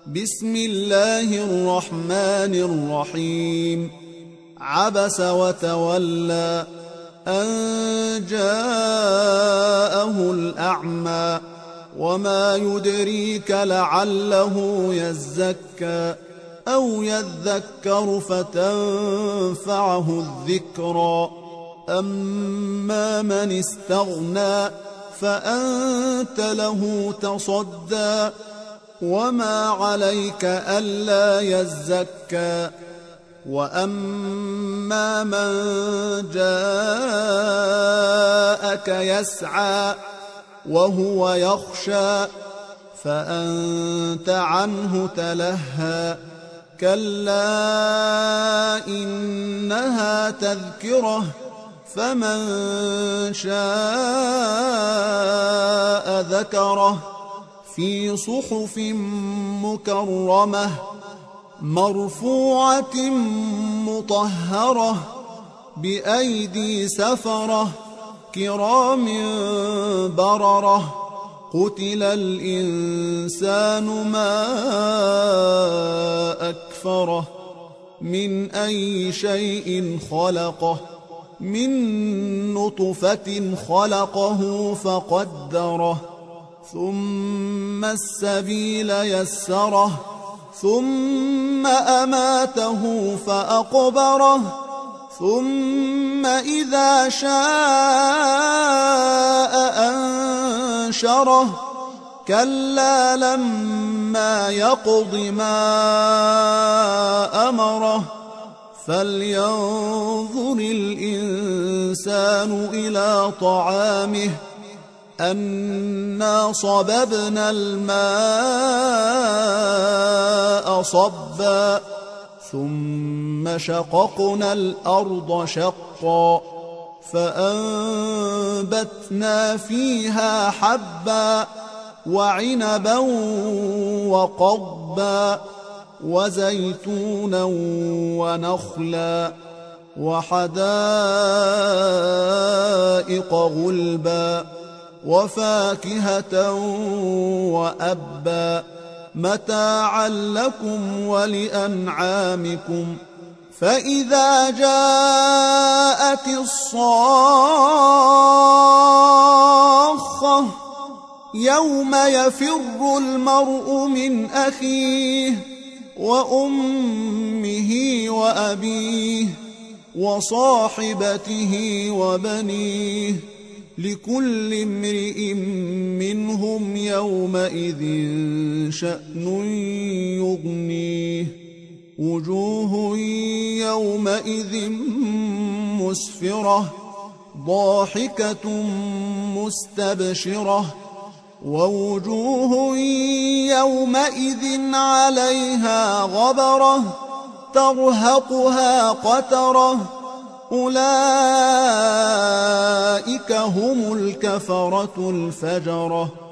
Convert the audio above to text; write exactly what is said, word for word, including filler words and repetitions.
بسم الله الرحمن الرحيم عبس وتولى أن جاءه الأعمى وما يدريك لعله يزكى أو يذكر فتنفعه الذكرى أما من استغنى فأنت له تصدى وما عليك ألا يزكى وأما من جاءك يسعى وهو يخشى فأنت عنه تلهى كلا إنها تذكرة فمن شاء ذكره في صحف مكرمة مرفوعة مطهرة بأيدي سفرة كرام بررة قتل الإنسان ما أكفره من أي شيء خلقه من نطفة خلقه فقدره ثم السبيل يسره ثم أماته فأقبره ثم إذا شاء أنشره كلا لما يقض ما أمره فلينظر الإنسان إلى طعامه أنا صببنا الماء صبا ثم شققنا الأرض شقا فأنبتنا فيها حبا وعنبا وقضبا وزيتونا ونخلا وحدائق غلبا وفاكهة وأبا متاعا لكم ولأنعامكم فإذا جاءت الصاخة يوم يفر المرء من أخيه وأمه وأبيه وصاحبته وبنيه لكل امرئ منهم يومئذ شأن يغنيه وجوه يومئذ مسفرة ضاحكة مستبشرة ووجوه يومئذ عليها غبرة ترهقها قترة أولئك هم الكفرة الفجرة